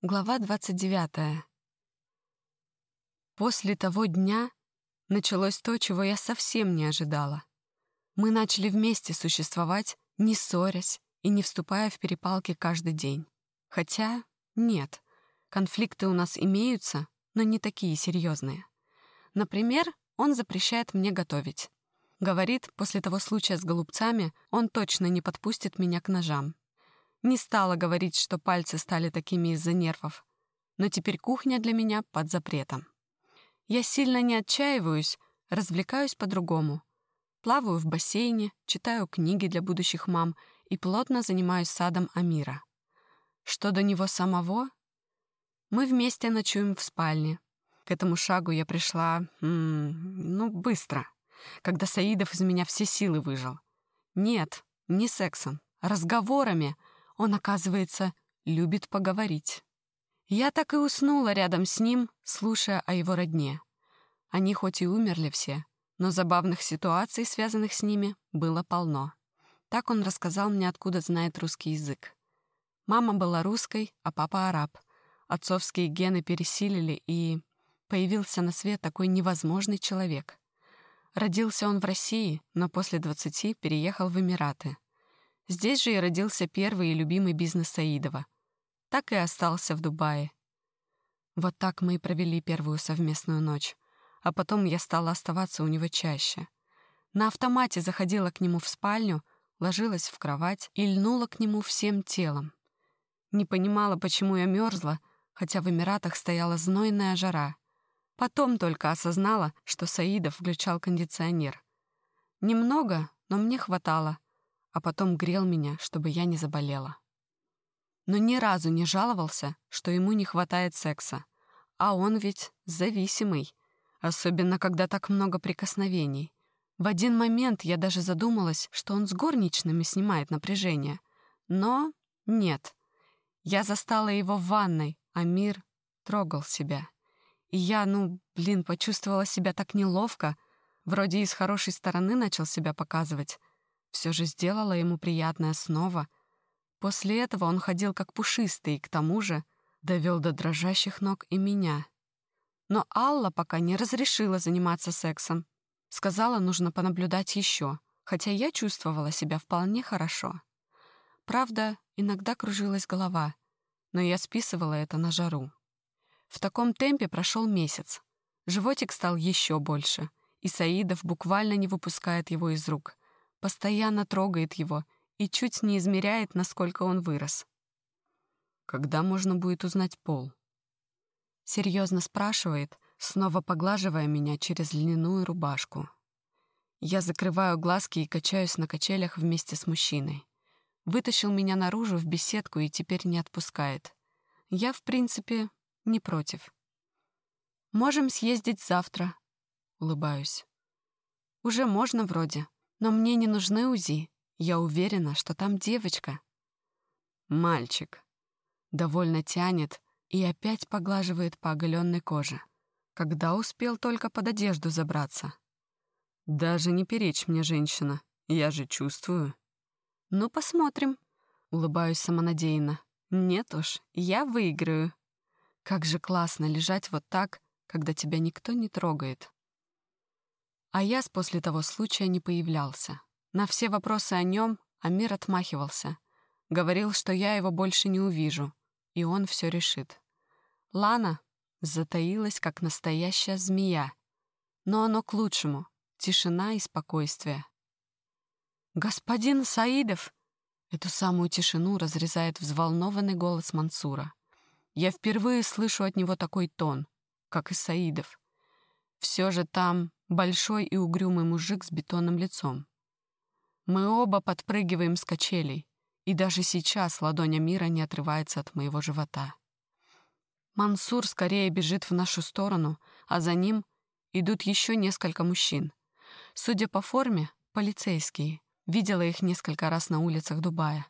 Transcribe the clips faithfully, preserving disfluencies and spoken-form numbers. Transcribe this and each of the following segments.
Глава двадцать девятая. После того дня началось то, чего я совсем не ожидала. Мы начали вместе существовать, не ссорясь и не вступая в перепалки каждый день. Хотя нет, конфликты у нас имеются, но не такие серьезные. Например, он запрещает мне готовить. Говорит, после того случая с голубцами он точно не подпустит меня к ножам. Не стала говорить, что пальцы стали такими из-за нервов, но теперь кухня для меня под запретом. Я сильно не отчаиваюсь, развлекаюсь по-другому. Плаваю в бассейне, читаю книги для будущих мам и плотно занимаюсь садом Амира. Что до него самого? Мы вместе ночуем в спальне. К этому шагу я пришла, м-м, ну, быстро, когда Саидов из меня все силы выжал. Нет, не сексом, разговорами. Он, оказывается, любит поговорить. Я так и уснула рядом с ним, слушая о его родне. Они хоть и умерли все, но забавных ситуаций, связанных с ними, было полно. Так он рассказал мне, откуда знает русский язык. Мама была русской, а папа араб. Отцовские гены пересилили, и появился на свет такой невозможный человек. Родился он в России, но после двадцати переехал в Эмираты. Здесь же и родился первый и любимый бизнес Саидова. Так и остался в Дубае. Вот так мы и провели первую совместную ночь. А потом я стала оставаться у него чаще. На автомате заходила к нему в спальню, ложилась в кровать и льнула к нему всем телом. Не понимала, почему я мерзла, хотя в Эмиратах стояла знойная жара. Потом только осознала, что Саидов включал кондиционер. Немного, но мне хватало. А потом грел меня, чтобы я не заболела. Но ни разу не жаловался, что ему не хватает секса. А он ведь зависимый, особенно когда так много прикосновений. В один момент я даже задумалась, что он с горничными снимает напряжение. Но нет. Я застала его в ванной, а Мир трогал себя. И я, ну, блин, почувствовала себя так неловко. Вроде и с хорошей стороны начал себя показывать. Все же сделала ему приятное снова. После этого он ходил как пушистый и, к тому же, довел до дрожащих ног и меня. Но Алла пока не разрешила заниматься сексом. Сказала, нужно понаблюдать еще, хотя я чувствовала себя вполне хорошо. Правда, иногда кружилась голова, но я списывала это на жару. В таком темпе прошел месяц. Животик стал еще больше, и Саидов буквально не выпускает его из рук. Постоянно трогает его и чуть не измеряет, насколько он вырос. «Когда можно будет узнать пол?» Серьезно спрашивает, снова поглаживая меня через льняную рубашку. Я закрываю глазки и качаюсь на качелях вместе с мужчиной. Вытащил меня наружу в беседку и теперь не отпускает. Я, в принципе, не против. «Можем съездить завтра», — улыбаюсь. «Уже можно вроде. Но мне не нужны УЗИ. Я уверена, что там девочка». «Мальчик». Довольно тянет и опять поглаживает по оголенной коже. Когда успел только под одежду забраться. «Даже не перечь мне, женщина. Я же чувствую». «Ну, посмотрим». Улыбаюсь самонадеянно. «Нет уж, я выиграю». Как же классно лежать вот так, когда тебя никто не трогает. Аяс после того случая не появлялся. На все вопросы о нем Амир отмахивался. Говорил, что я его больше не увижу, и он все решит. Лана затаилась, как настоящая змея. Но оно к лучшему. Тишина и спокойствие. «Господин Саидов!» Эту самую тишину разрезает взволнованный голос Мансура. Я впервые слышу от него такой тон, как и Саидов. Все же там большой и угрюмый мужик с бетонным лицом. Мы оба подпрыгиваем с качелей, и даже сейчас ладонь Амира не отрывается от моего живота. Мансур скорее бежит в нашу сторону, а за ним идут еще несколько мужчин. Судя по форме, полицейские. Видела их несколько раз на улицах Дубая.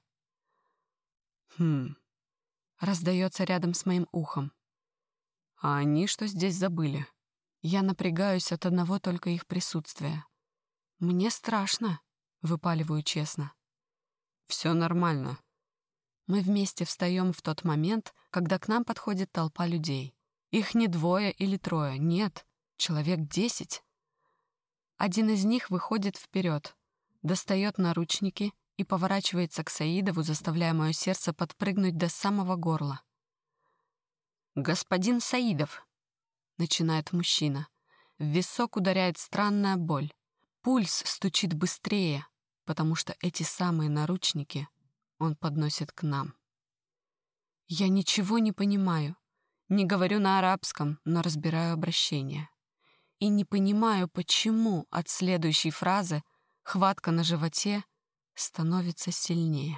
«Хм...» — раздается рядом с моим ухом. «А они что здесь забыли?» Я напрягаюсь от одного только их присутствия. «Мне страшно», — выпаливаю честно. «Все нормально. Мы вместе встаем в тот момент, когда к нам подходит толпа людей. Их не двое или трое, нет, человек десять. Один из них выходит вперед, достает наручники и поворачивается к Саидову, заставляя мое сердце подпрыгнуть до самого горла. «Господин Саидов!» — начинает мужчина. В висок ударяет странная боль. Пульс стучит быстрее, потому что эти самые наручники он подносит к нам. Я ничего не понимаю. Не говорю на арабском, но разбираю обращение. И не понимаю, почему от следующей фразы хватка на животе становится сильнее.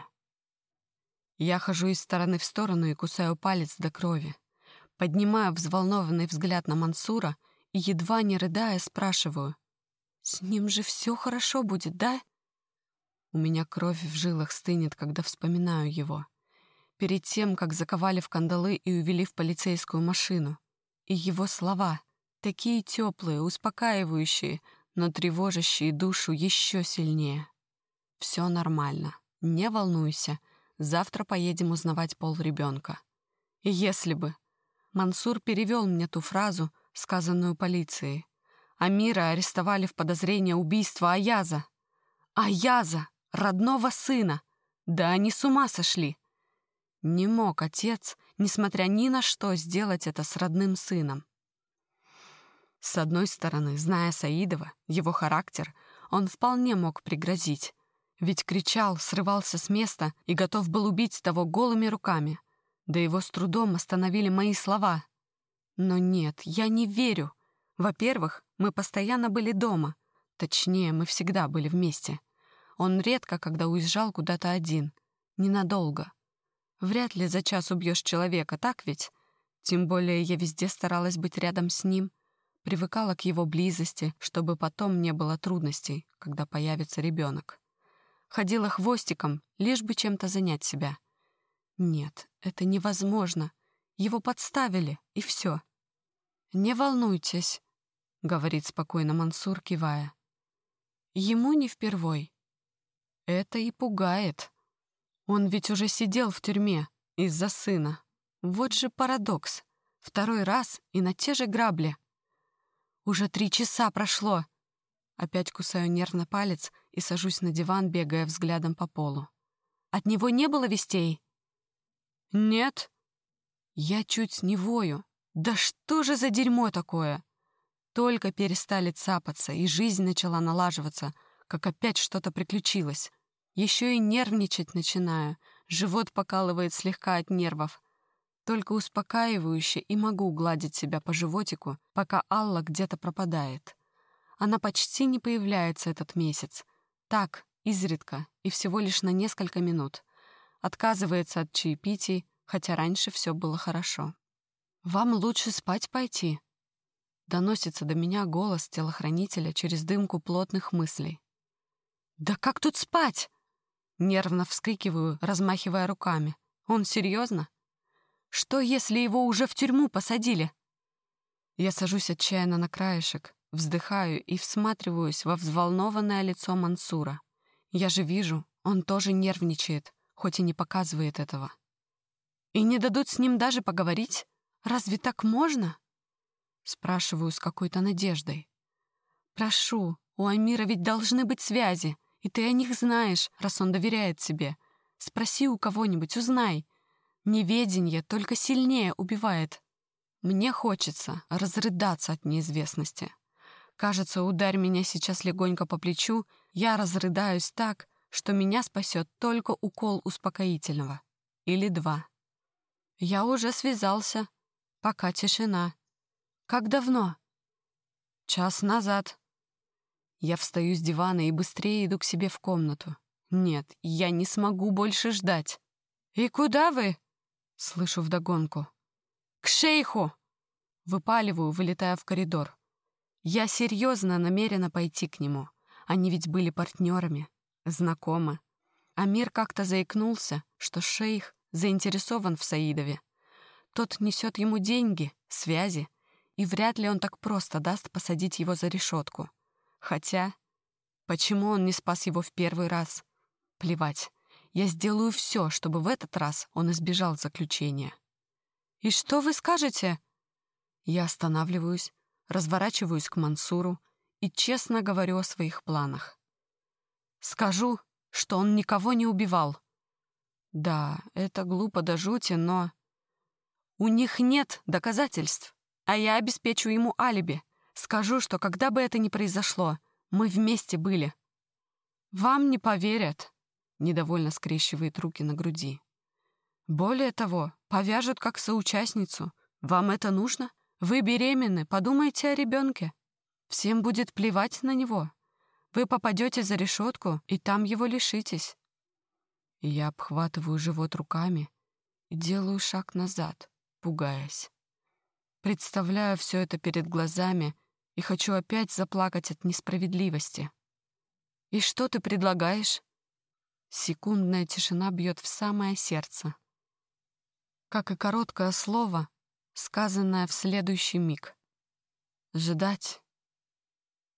Я хожу из стороны в сторону и кусаю палец до крови. Поднимаю взволнованный взгляд на Мансура и, едва не рыдая, спрашиваю: «С ним же все хорошо будет, да?» У меня кровь в жилах стынет, когда вспоминаю его. Перед тем, как заковали в кандалы и увели в полицейскую машину. И его слова, такие теплые, успокаивающие, но тревожащие душу еще сильнее. «Все нормально, не волнуйся, завтра поедем узнавать пол ребенка». И если бы... Мансур перевел мне ту фразу, сказанную полицией. Амира арестовали в подозрении убийства Аяза. Аяза! Родного сына! Да они с ума сошли! Не мог отец, несмотря ни на что, сделать это с родным сыном. С одной стороны, зная Саидова, его характер, он вполне мог пригрозить. Ведь кричал, срывался с места и готов был убить того голыми руками. Да его с трудом остановили мои слова. Но нет, я не верю. Во-первых, мы постоянно были дома. Точнее, мы всегда были вместе. Он редко, когда уезжал куда-то один. Ненадолго. Вряд ли за час убьешь человека, так ведь? Тем более я везде старалась быть рядом с ним. Привыкала к его близости, чтобы потом не было трудностей, когда появится ребенок. Ходила хвостиком, лишь бы чем-то занять себя. Нет, это невозможно. Его подставили, и все. «Не волнуйтесь», — говорит спокойно Мансур, кивая. «Ему не впервой. Это и пугает. Он ведь уже сидел в тюрьме из-за сына. Вот же парадокс. Второй раз и на те же грабли. Уже три часа прошло». Опять кусаю нервно палец и сажусь на диван, бегая взглядом по полу. «От него не было вестей?» «Нет». Я чуть не вою. Да что же за дерьмо такое? Только перестали цапаться, и жизнь начала налаживаться, как опять что-то приключилось. Еще и нервничать начинаю, живот покалывает слегка от нервов. Только успокаивающе и могу гладить себя по животику, пока Алла где-то пропадает. Она почти не появляется этот месяц. Так, изредка, и всего лишь на несколько минут. Отказывается от чаепитий, хотя раньше все было хорошо. «Вам лучше спать пойти», — доносится до меня голос телохранителя через дымку плотных мыслей. «Да как тут спать?» — нервно вскрикиваю, размахивая руками. «Он серьезно? Что, если его уже в тюрьму посадили?» Я сажусь отчаянно на краешек, вздыхаю и всматриваюсь во взволнованное лицо Мансура. Я же вижу, он тоже нервничает, хоть и не показывает этого. «И не дадут с ним даже поговорить? Разве так можно?» Спрашиваю с какой-то надеждой. «Прошу, у Амира ведь должны быть связи, и ты о них знаешь, раз он доверяет тебе. Спроси у кого-нибудь, узнай. Неведенье только сильнее убивает. Мне хочется разрыдаться от неизвестности. Кажется, ударь меня сейчас легонько по плечу, я разрыдаюсь так, что меня спасет только укол успокоительного. Или два. Я уже связался. Пока тишина. Как давно? Час назад. Я встаю с дивана и быстрее иду к себе в комнату. Нет, я не смогу больше ждать. «И куда вы?» — слышу вдогонку. «К шейху!» — выпаливаю, вылетая в коридор. Я серьезно намерена пойти к нему. Они ведь были партнерами, знакомы. Амир как-то заикнулся, что шейх заинтересован в Саидове. Тот несет ему деньги, связи, и вряд ли он так просто даст посадить его за решетку. Хотя, почему он не спас его в первый раз? Плевать. Я сделаю все, чтобы в этот раз он избежал заключения. «И что вы скажете?» Я останавливаюсь, разворачиваюсь к Мансуру и честно говорю о своих планах. Скажу, что он никого не убивал. Да, это глупо до жути, но... У них нет доказательств, а я обеспечу ему алиби. Скажу, что когда бы это ни произошло, мы вместе были. Вам не поверят, недовольно скрещивает руки на груди. Более того, повяжут как соучастницу. Вам это нужно? Вы беременны, подумайте о ребенке. Всем будет плевать на него. Вы попадете за решетку, и там его лишитесь. И я обхватываю живот руками и делаю шаг назад, пугаясь. Представляю все это перед глазами и хочу опять заплакать от несправедливости. «И что ты предлагаешь?» Секундная тишина бьет в самое сердце. Как и короткое слово, сказанное в следующий миг. Ждать